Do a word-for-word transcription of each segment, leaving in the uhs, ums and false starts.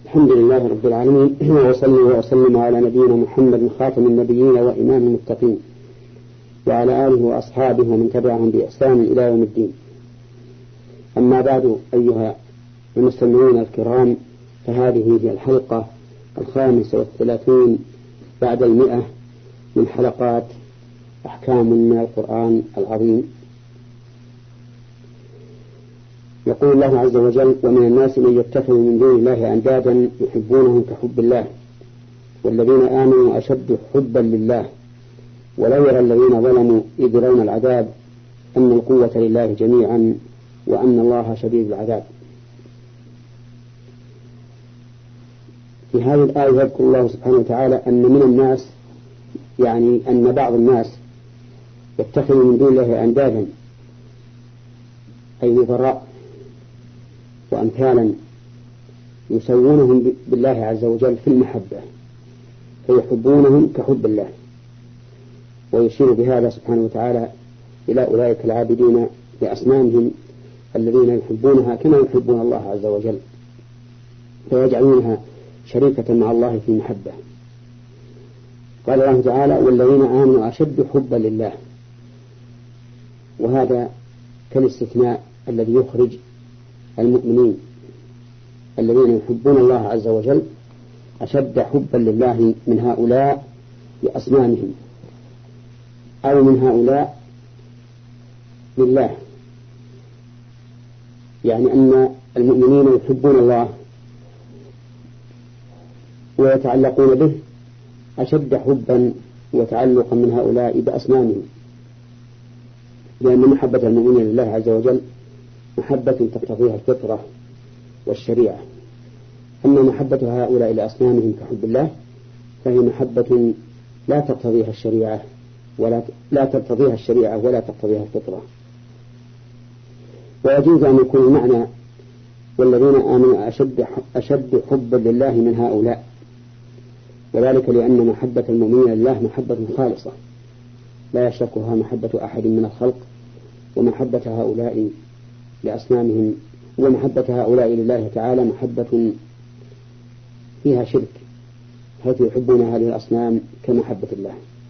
الحمد لله رب العالمين، وصلي وسلم على نبينا محمد خاتم النبيين وإمام المتقين، وعلى آله وأصحابه ومن تبعهم بإحسان إلى يوم الدين. أما بعد، أيها المستمعون الكرام، فهذه هي الحلقة الخامسة والثلاثون بعد المئة من حلقات أحكام من القرآن العظيم. يقول الله عز وجل: ومن الناس من يتخذ من دون الله أندادا يحبونهم كحب الله والذين آمنوا أشد حبا لله ولو يرى الذين ظلموا إذ يرون العذاب أن القوة لله جميعا وأن الله شديد العذاب. في هذه الآية يذكر الله سبحانه وتعالى أن من الناس، يعني أن بعض الناس يتخذ من دون الله أندادا أي نظراء وأمثالا يسوونهم بالله عز وجل في المحبة، فيحبونهم كحب الله. ويشير بهذا سبحانه وتعالى إلى أولئك العابدين لأصنامهم الذين يحبونها كما يحبون الله عز وجل، فيجعلونها شريكة مع الله في المحبة. قال الله تعالى: والذين آمنوا أشد حبا لله، وهذا كالاستثناء الذي يخرج المؤمنين الذين يحبون الله عز وجل أشد حبا لله من هؤلاء لأصنامهم، أو من هؤلاء لله، يعني أن المؤمنين يحبون الله ويتعلقون به أشد حبا وتعلقا من هؤلاء بأصنامهم، لأن محبة المؤمنين لله عز وجل محبة تقتضيها الفطرة والشريعة. أما محبة هؤلاء لأصنامهم كحب الله فهي محبة لا تقتضيها الشريعة ولا لا تقتضيها الشريعة ولا تقتضيها الفطرة. ويجوز أن يكون المعنى والذين آمنوا أشد أشد حبا لله من هؤلاء، وذلك لأن محبة المؤمنين لله محبة خالصة لا يشركها محبة أحد من الخلق، ومحبة هؤلاء لأصنامهم ومحبة هؤلاء لله تعالى محبة فيها شرك، حيث يحبون هذه الأصنام كمحبة الله.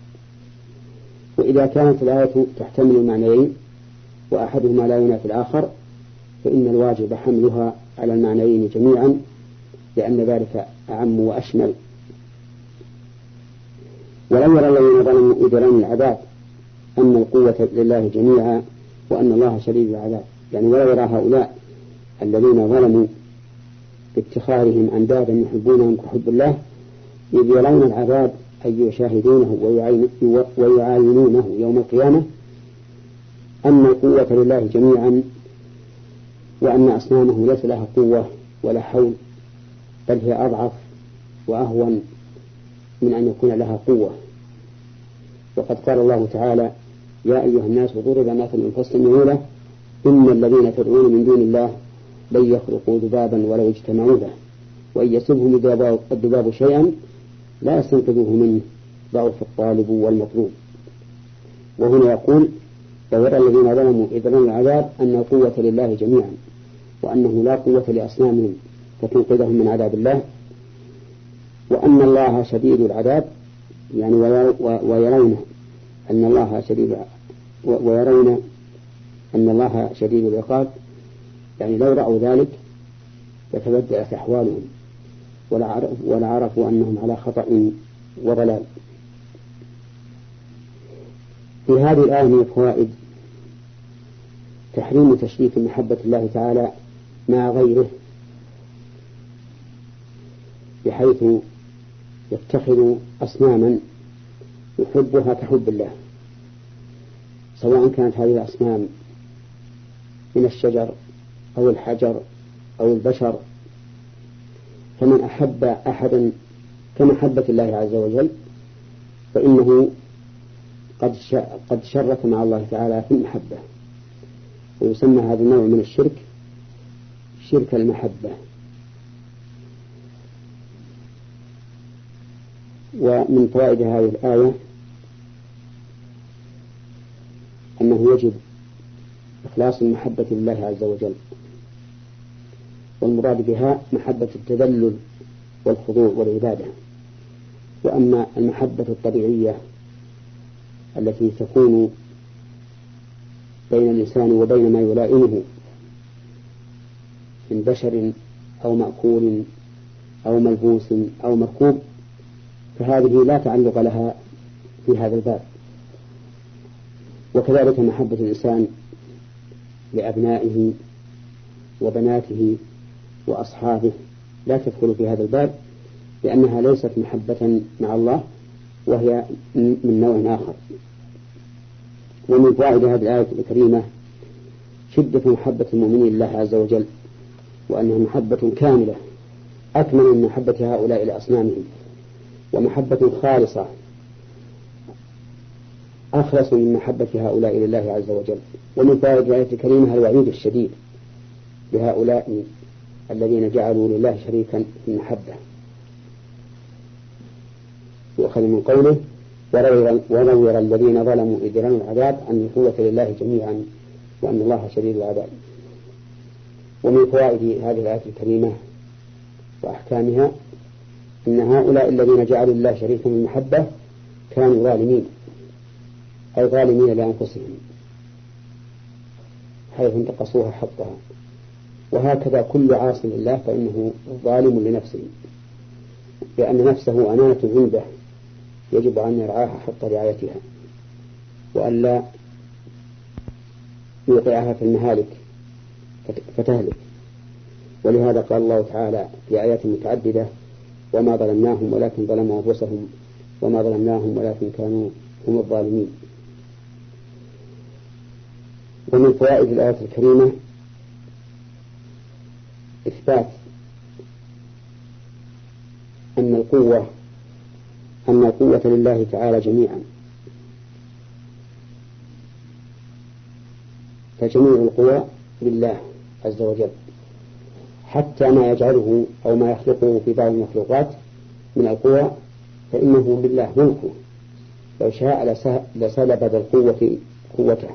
وإذا كانت الآية تحتمل المعنيين وأحدهما لا ينافي الآخر، فإن الواجب حملها على المعنيين جميعا، لأن ذلك أعم وأشمل. ولو يرى الذين ظلموا إذ يرون العذاب أن القوة لله جميعا وأن الله شديد العذاب، يعني ولو يرى هؤلاء الذين ظلموا باتخاذهم أندادا يحبونهم كحب الله إذ يرون العذاب أي يشاهدونه ويعاينونه يوم القيامة أن القوة لله جميعا وأن أصنامه ليس لها قوة ولا حول، بل هي أضعف وأهون من أن يكون لها قوة. وقد قال الله تعالى: يا أيها الناس ضرب مثل فاستمعوا له إن الذين تدعون من دون الله لن يخلقوا ذبابا ولو اجتمعوا له وإن يسلبهم الذباب شيئا لا يستنقذوه منه ضعف الطالب والمطلوب. وهنا يقول: ويرى الذين ظلموا إذ رأوا العذاب أن القوة لله جميعا وأنه لا قوة لأصنامهم فتنقذهم من عذاب الله، وأن الله شديد العذاب، يعني ويرون أن الله شديد ويرون أن الله شديد العقاب، يعني لو رأوا ذلك لتبدلت أحوالهم ولعرفوا أنهم على خطأ وضلال. في هذه الآية من الفوائد تحريم تشريك محبة الله تعالى مع غيره، بحيث يتخذ أصناما يحبها كحب الله، سواء كانت هذه الأصنام من الشجر أو الحجر أو البشر. فمن أحب أحدا كمحبة الله عز وجل فإنه قد قد شرك مع الله تعالى في المحبة، ويسمى هذا النوع من الشرك شرك المحبة. ومن فوائد هذه الآية أنه يجب إخلاص المحبة لله عز وجل، والمراد بها محبة التذلل والخضوع والعبادة. وأما المحبة الطبيعية التي تكون بين الإنسان وبين ما يلائمه من بشر أو مأكول أو ملبوس أو مركوب، فهذه لا تعلق لها في هذا الباب. وكذلك محبة الإنسان لأبنائه وبناته وأصحابه لا تدخل في هذا الباب، لأنها ليست محبة مع الله، وهي من نوع آخر. ومن فوائد هذه الآية الكريمة شدة محبة المؤمنين لله عز وجل، وأنها محبة كاملة أكمل من محبة هؤلاء لأصنامهم، ومحبة خالصة أخلص من محبة هؤلاء لله عز وجل. ومن فوائد الآية الكريمة الوعيد الشديد بهؤلاء الذين جعلوا لله شريكا في المحبة، يؤخذ من قوله ونذر الذين ظلموا إذ يرون العذاب أن القوة لله جميعا وأن الله شديد العذاب. ومن فوائد هذه الآية الكريمة وأحكامها أن هؤلاء الذين جعلوا الله شريكا في المحبة كانوا ظالمين، أي ظالمين لأنفسهم حيث انتقصوها حقها. وهكذا كل عاص لله فإنه ظالم لنفسه، لأن نفسه أمانة عنده يجب أن يرعاها حق رعايتها، وألا يوقعها في المهالك فتهلك. ولهذا قال الله تعالى في آيات متعددة وما ظلمناهم ولكن ظلموا أنفسهم وما ظلمناهم ولكن كانوا هم الظالمين. ومن فوائد الآية الكريمة إثبات أن القوة أن القوة لله تعالى جميعا، فجميع القوى لله عز وجل، حتى ما يجعله أو ما يخلقه في بعض المخلوقات من القوى فإنه لله ملكه، لو شاء لسلب ذا القوة قوته.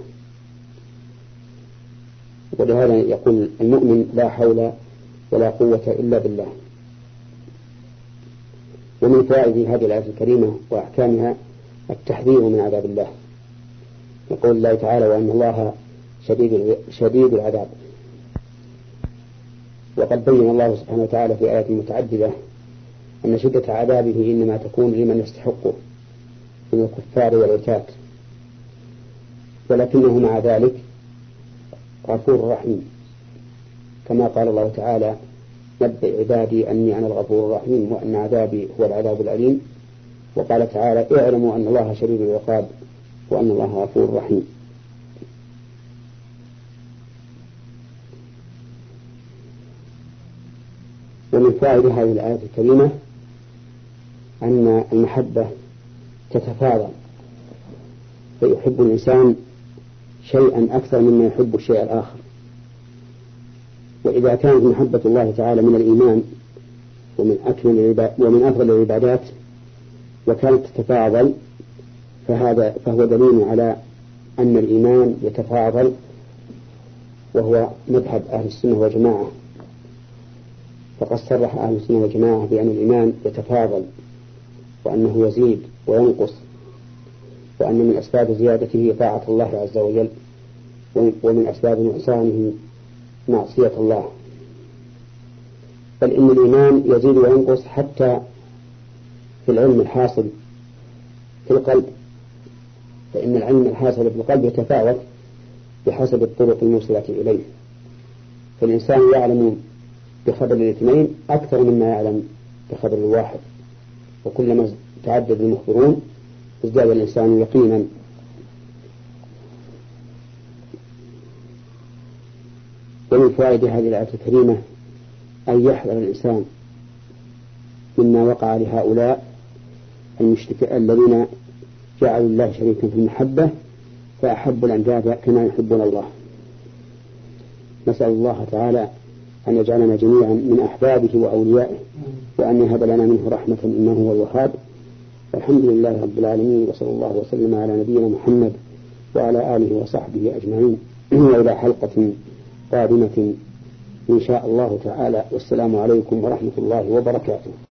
ولهذا يقول المؤمن لا حول ولا قوة إلا بالله. ومن فوائد هذه الآية الكريمة وأحكامها التحذير من عذاب الله، يقول الله تعالى وأن الله شديد شديد العذاب. وقد بين الله سبحانه وتعالى في آيات متعددة أن شدة عذابه إنما تكون لمن يستحقه من الكفار والعتاة، ولكنه مع ذلك غفور رحيم، كما قال الله تعالى نبئ عبادي أني أنا الغفور الرحيم وأن عذابي هو العذاب الأليم. وقال تعالى اعلموا أن الله شديد العقاب وأن الله غفور رحيم. ومن فائدة هذه الآية الكريمة أن المحبة تتفاضل، فيحب الإنسان شيئا أكثر مما يحب الشيء الآخر. وإذا كانت محبة الله تعالى من الإيمان ومن أكمل ومن أفضل العبادات وكانت تتفاضل، فهذا فهو دليل على أن الإيمان يتفاضل، وهو مذهب أهل السنة والجماعة. فقد صرح أهل السنة والجماعة بأن الإيمان يتفاضل وأنه يزيد وينقص، وأن من أسباب زيادته طاعة الله عز وجل، ومن أسباب نقصانه معصية الله. بل إن الإيمان يزيد وينقص حتى في العلم الحاصل في القلب، فإن العلم الحاصل في القلب يتفاوت بحسب الطرق الموصلة إليه، فالإنسان يعلم بخبر الاثنين أكثر مما يعلم بخبر الواحد، وكلما تعدد المخبرون ازداد الإنسان يقينا. ومن فوائد هذه الآية الكريمة أن يحذر الإنسان مما وقع لهؤلاء المشركين الذين جعلوا الله شريكا في المحبة فأحبوا الأنداد كما يحبون الله. نسأل الله تعالى أن يجعلنا جميعا من أحبابه وأوليائه، وأن يهب لنا منه رحمة إنه هو الوهاب. والحمد لله رب العالمين، وصلى الله وسلم على نبينا محمد وعلى آله وصحبه أجمعين، وإلى حلقة قادمة إن شاء الله تعالى. والسلام عليكم ورحمة الله وبركاته.